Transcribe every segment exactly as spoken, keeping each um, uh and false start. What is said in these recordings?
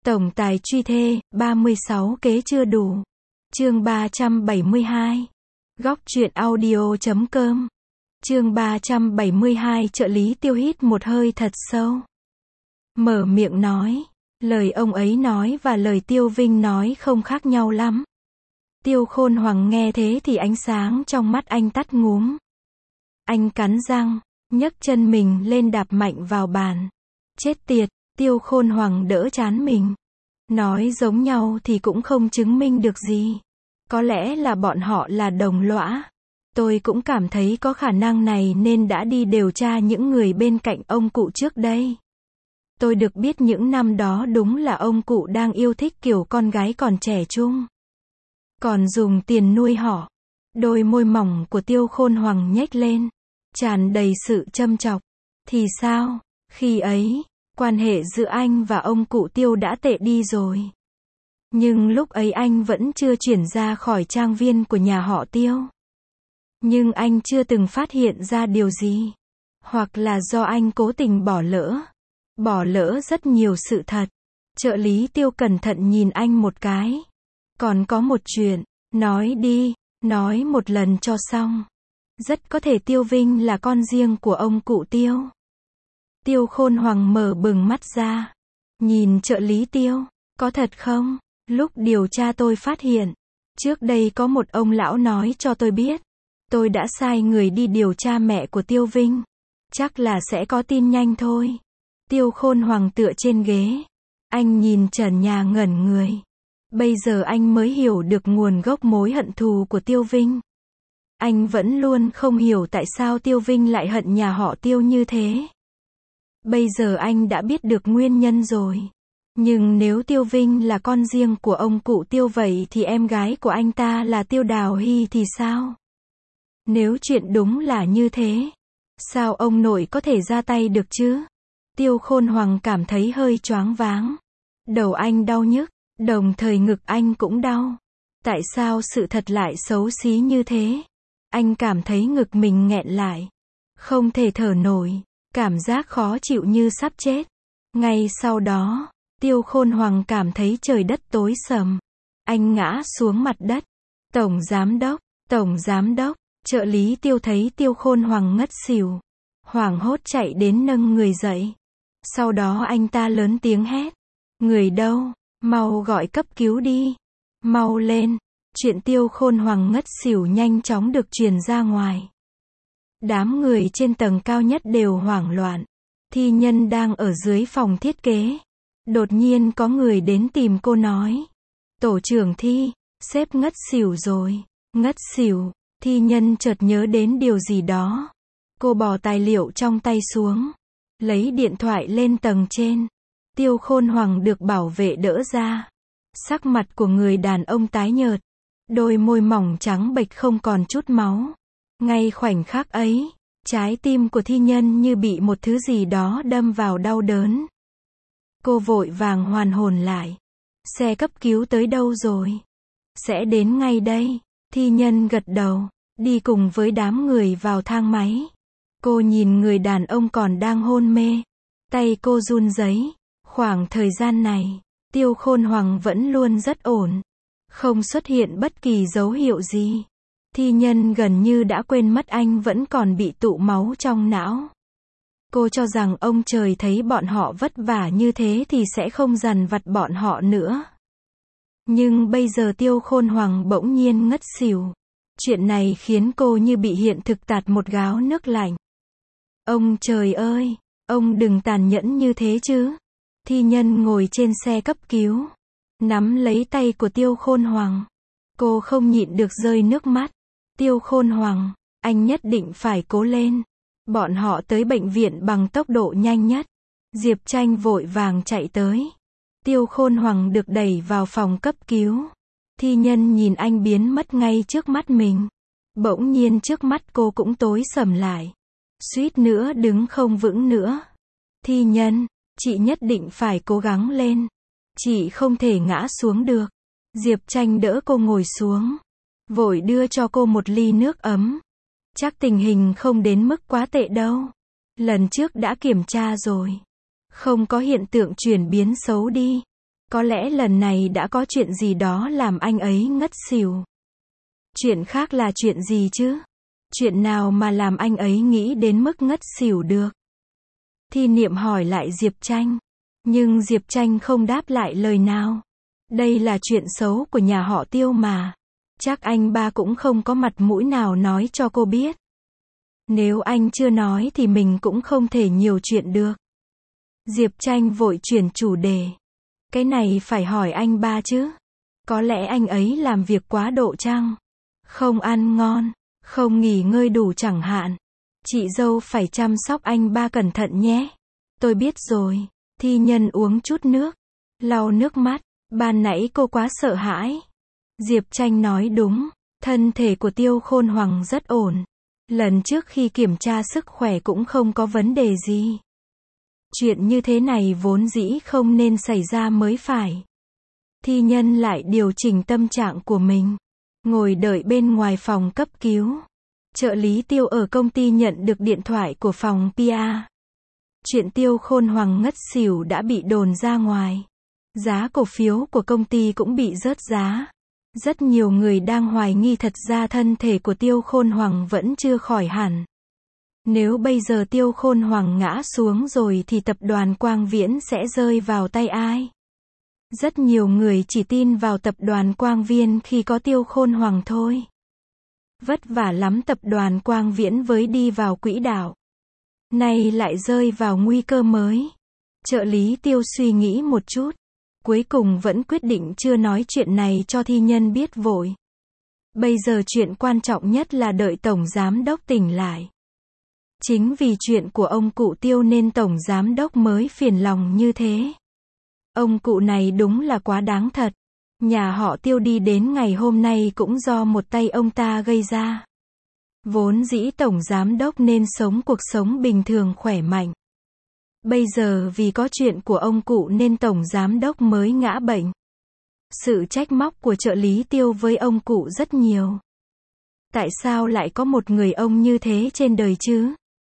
Tổng tài truy thê, ba mươi sáu kế chưa đủ. Chương ba trăm bảy mươi hai. Góc truyện audio chấm com. Chương ba trăm bảy mươi hai. Trợ lý Tiêu hít một hơi thật sâu. Mở miệng nói. Lời ông ấy nói và lời Tiêu Vinh nói không khác nhau lắm. Tiêu Khôn Hoàng nghe thế thì ánh sáng trong mắt anh tắt ngúm. Anh cắn răng, nhấc chân mình lên đạp mạnh vào bàn. Chết tiệt, Tiêu Khôn Hoàng đỡ trán mình. Nói giống nhau thì cũng không chứng minh được gì. Có lẽ là bọn họ là đồng lõa. Tôi cũng cảm thấy có khả năng này nên đã đi điều tra những người bên cạnh ông cụ trước đây. Tôi được biết những năm đó đúng là ông cụ đang yêu thích kiểu con gái còn trẻ trung. Còn dùng tiền nuôi họ. Đôi môi mỏng của Tiêu Khôn Hoàng nhếch lên, tràn đầy sự châm chọc. Thì sao? Khi ấy, quan hệ giữa anh và ông cụ Tiêu đã tệ đi rồi. Nhưng lúc ấy anh vẫn chưa chuyển ra khỏi trang viên của nhà họ Tiêu. Nhưng anh chưa từng phát hiện ra điều gì. Hoặc là do anh cố tình bỏ lỡ. Bỏ lỡ rất nhiều sự thật. Trợ lý Tiêu cẩn thận nhìn anh một cái. Còn có một chuyện, nói đi, nói một lần cho xong. Rất có thể Tiêu Vinh là con riêng của ông cụ Tiêu. Tiêu Khôn Hoàng mở bừng mắt ra. Nhìn trợ lý Tiêu, có thật không? Lúc điều tra tôi phát hiện. Trước đây có một ông lão nói cho tôi biết. Tôi đã sai người đi điều tra mẹ của Tiêu Vinh. Chắc là sẽ có tin nhanh thôi. Tiêu Khôn Hoàng tựa trên ghế. Anh nhìn trần nhà ngẩn người. Bây giờ anh mới hiểu được nguồn gốc mối hận thù của Tiêu Vinh. Anh vẫn luôn không hiểu tại sao Tiêu Vinh lại hận nhà họ Tiêu như thế. Bây giờ anh đã biết được nguyên nhân rồi. Nhưng nếu Tiêu Vinh là con riêng của ông cụ Tiêu vậy thì em gái của anh ta là Tiêu Đào Hy thì sao? Nếu chuyện đúng là như thế, sao ông nội có thể ra tay được chứ? Tiêu Khôn Hoàng cảm thấy hơi choáng váng. Đầu anh đau nhức, đồng thời ngực anh cũng đau. Tại sao sự thật lại xấu xí như thế? Anh cảm thấy ngực mình nghẹn lại. Không thể thở nổi. Cảm giác khó chịu như sắp chết. Ngay sau đó, Tiêu Khôn Hoàng cảm thấy trời đất tối sầm. Anh ngã xuống mặt đất. Tổng giám đốc, tổng giám đốc, trợ lý Tiêu thấy Tiêu Khôn Hoàng ngất xỉu. Hoảng hốt chạy đến nâng người dậy. Sau đó anh ta lớn tiếng hét. Người đâu? Mau gọi cấp cứu đi. Mau lên. Chuyện Tiêu Khôn Hoàng ngất xỉu nhanh chóng được truyền ra ngoài. Đám người trên tầng cao nhất đều hoảng loạn. Thi Nhân đang ở dưới phòng thiết kế. Đột nhiên có người đến tìm cô nói. Tổ trưởng Thi, sếp ngất xỉu rồi. Ngất xỉu. Thi Nhân chợt nhớ đến điều gì đó. Cô bỏ tài liệu trong tay xuống. Lấy điện thoại lên tầng trên. Tiêu Khôn Hoàng được bảo vệ đỡ ra. Sắc mặt của người đàn ông tái nhợt. Đôi môi mỏng trắng bệch không còn chút máu. Ngay khoảnh khắc ấy, trái tim của Thi Nhân như bị một thứ gì đó đâm vào đau đớn. Cô vội vàng hoàn hồn lại. Xe cấp cứu tới đâu rồi? Sẽ đến ngay đây. Thi Nhân gật đầu, đi cùng với đám người vào thang máy. Cô nhìn người đàn ông còn đang hôn mê. Tay cô run rẩy. Khoảng thời gian này, Tiêu Khôn Hoàng vẫn luôn rất ổn. Không xuất hiện bất kỳ dấu hiệu gì. Thi Nhân gần như đã quên mất anh vẫn còn bị tụ máu trong não. Cô cho rằng ông trời thấy bọn họ vất vả như thế thì sẽ không dằn vặt bọn họ nữa. Nhưng bây giờ Tiêu Khôn Hoàng bỗng nhiên ngất xỉu. Chuyện này khiến cô như bị hiện thực tạt một gáo nước lạnh. Ông trời ơi, ông đừng tàn nhẫn như thế chứ. Thi Nhân ngồi trên xe cấp cứu. Nắm lấy tay của Tiêu Khôn Hoàng. Cô không nhịn được rơi nước mắt. Tiêu Khôn Hoàng, anh nhất định phải cố lên. Bọn họ tới bệnh viện bằng tốc độ nhanh nhất. Diệp Tranh vội vàng chạy tới. Tiêu Khôn Hoàng được đẩy vào phòng cấp cứu. Thi Nhân nhìn anh biến mất ngay trước mắt mình. Bỗng nhiên trước mắt cô cũng tối sầm lại. Suýt nữa đứng không vững nữa. Thi Nhân, chị nhất định phải cố gắng lên. Chị không thể ngã xuống được. Diệp Tranh đỡ cô ngồi xuống. Vội đưa cho cô một ly nước ấm. Chắc tình hình không đến mức quá tệ đâu. Lần trước đã kiểm tra rồi. Không có hiện tượng chuyển biến xấu đi. Có lẽ lần này đã có chuyện gì đó làm anh ấy ngất xỉu. Chuyện khác là chuyện gì chứ? Chuyện nào mà làm anh ấy nghĩ đến mức ngất xỉu được? Thi Niệm hỏi lại Diệp Tranh. Nhưng Diệp Tranh không đáp lại lời nào. Đây là chuyện xấu của nhà họ Tiêu mà. Chắc anh ba cũng không có mặt mũi nào nói cho cô biết. Nếu anh chưa nói thì mình cũng không thể nhiều chuyện được. Diệp Tranh vội chuyển chủ đề. Cái này phải hỏi anh ba chứ. Có lẽ anh ấy làm việc quá độ chăng? Không ăn ngon, không nghỉ ngơi đủ chẳng hạn. Chị dâu phải chăm sóc anh ba cẩn thận nhé. Tôi biết rồi. Thi Nhân uống chút nước, lau nước mắt. Ban nãy cô quá sợ hãi. Diệp Tranh nói đúng. Thân thể của Tiêu Khôn Hoàng rất ổn. Lần trước khi kiểm tra sức khỏe cũng không có vấn đề gì. Chuyện như thế này vốn dĩ không nên xảy ra mới phải. Thi Nhân lại điều chỉnh tâm trạng của mình. Ngồi đợi bên ngoài phòng cấp cứu. Trợ lý Tiêu ở công ty nhận được điện thoại của phòng pê a. Chuyện Tiêu Khôn Hoàng ngất xỉu đã bị đồn ra ngoài. Giá cổ phiếu của công ty cũng bị rớt giá. Rất nhiều người đang hoài nghi thật ra thân thể của Tiêu Khôn Hoàng vẫn chưa khỏi hẳn. Nếu bây giờ Tiêu Khôn Hoàng ngã xuống rồi thì tập đoàn Quang Viễn sẽ rơi vào tay ai? Rất nhiều người chỉ tin vào tập đoàn Quang Viên khi có Tiêu Khôn Hoàng thôi. Vất vả lắm tập đoàn Quang Viễn với đi vào quỹ đạo. Nay lại rơi vào nguy cơ mới. Trợ lý Tiêu suy nghĩ một chút. Cuối cùng vẫn quyết định chưa nói chuyện này cho Thi Nhân biết vội. Bây giờ chuyện quan trọng nhất là đợi Tổng Giám Đốc tỉnh lại. Chính vì chuyện của ông cụ Tiêu nên Tổng Giám Đốc mới phiền lòng như thế. Ông cụ này đúng là quá đáng thật. Nhà họ Tiêu đi đến ngày hôm nay cũng do một tay ông ta gây ra. Vốn dĩ Tổng Giám Đốc nên sống cuộc sống bình thường khỏe mạnh. Bây giờ vì có chuyện của ông cụ nên Tổng Giám Đốc mới ngã bệnh. Sự trách móc của trợ lý Tiêu với ông cụ rất nhiều. Tại sao lại có một người ông như thế trên đời chứ?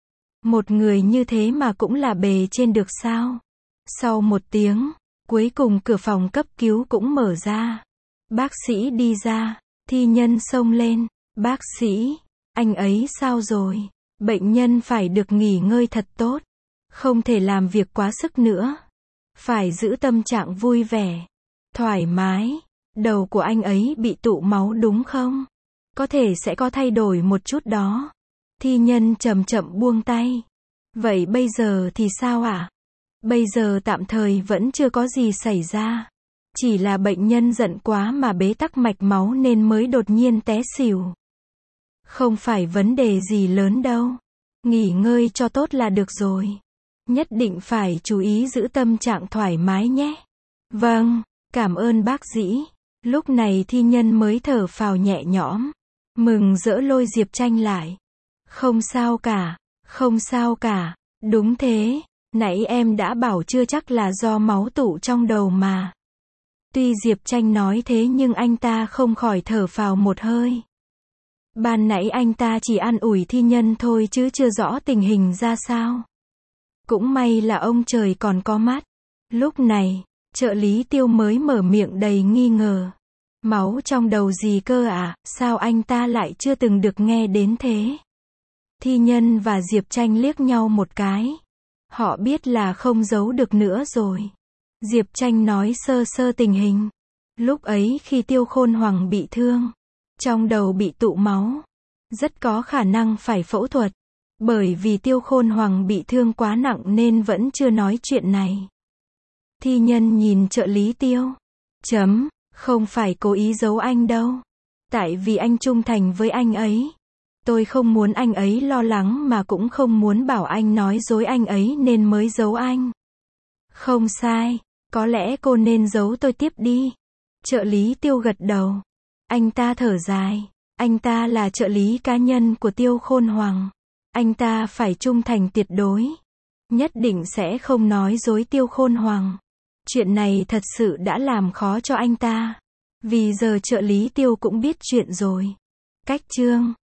Một người như thế mà cũng là bề trên được sao? Sau một tiếng, cuối cùng cửa phòng cấp cứu cũng mở ra. Bác sĩ đi ra, Thi Nhân xông lên. Bác sĩ, anh ấy sao rồi? Bệnh nhân phải được nghỉ ngơi thật tốt. Không thể làm việc quá sức nữa. Phải giữ tâm trạng vui vẻ, thoải mái. Đầu của anh ấy bị tụ máu đúng không? Có thể sẽ có thay đổi một chút đó. Thi Nhân chậm chậm buông tay. Vậy bây giờ thì sao ạ? À? Bây giờ tạm thời vẫn chưa có gì xảy ra. Chỉ là bệnh nhân giận quá mà bế tắc mạch máu nên mới đột nhiên té xỉu. Không phải vấn đề gì lớn đâu. Nghỉ ngơi cho tốt là được rồi. Nhất định phải chú ý giữ tâm trạng thoải mái nhé. Vâng, cảm ơn bác sĩ. Lúc này Thi Nhân mới thở phào nhẹ nhõm. Mừng rỡ lôi Diệp Tranh lại. Không sao cả, không sao cả. Đúng thế, nãy em đã bảo chưa chắc là do máu tụ trong đầu mà. Tuy Diệp Tranh nói thế nhưng anh ta không khỏi thở phào một hơi. Ban nãy anh ta chỉ an ủi Thi Nhân thôi chứ chưa rõ tình hình ra sao. Cũng may là ông trời còn có mắt. Lúc này, trợ lý Tiêu mới mở miệng đầy nghi ngờ. Máu trong đầu gì cơ à, sao anh ta lại chưa từng được nghe đến thế? Thi Nhân và Diệp Tranh liếc nhau một cái. Họ biết là không giấu được nữa rồi. Diệp Tranh nói sơ sơ tình hình. Lúc ấy khi Tiêu Khôn Hoàng bị thương, trong đầu bị tụ máu, rất có khả năng phải phẫu thuật. Bởi vì Tiêu Khôn Hoàng bị thương quá nặng nên vẫn chưa nói chuyện này. Thi Nhân nhìn trợ lý Tiêu. Chấm, không phải cố ý giấu anh đâu. Tại vì anh trung thành với anh ấy. Tôi không muốn anh ấy lo lắng mà cũng không muốn bảo anh nói dối anh ấy nên mới giấu anh. Không sai, có lẽ cô nên giấu tôi tiếp đi. Trợ lý Tiêu gật đầu. Anh ta thở dài. Anh ta là trợ lý cá nhân của Tiêu Khôn Hoàng. Anh ta phải trung thành tuyệt đối. Nhất định sẽ không nói dối Tiêu Khôn Hoàng. Chuyện này thật sự đã làm khó cho anh ta. Vì giờ trợ lý Tiêu cũng biết chuyện rồi. Cách chương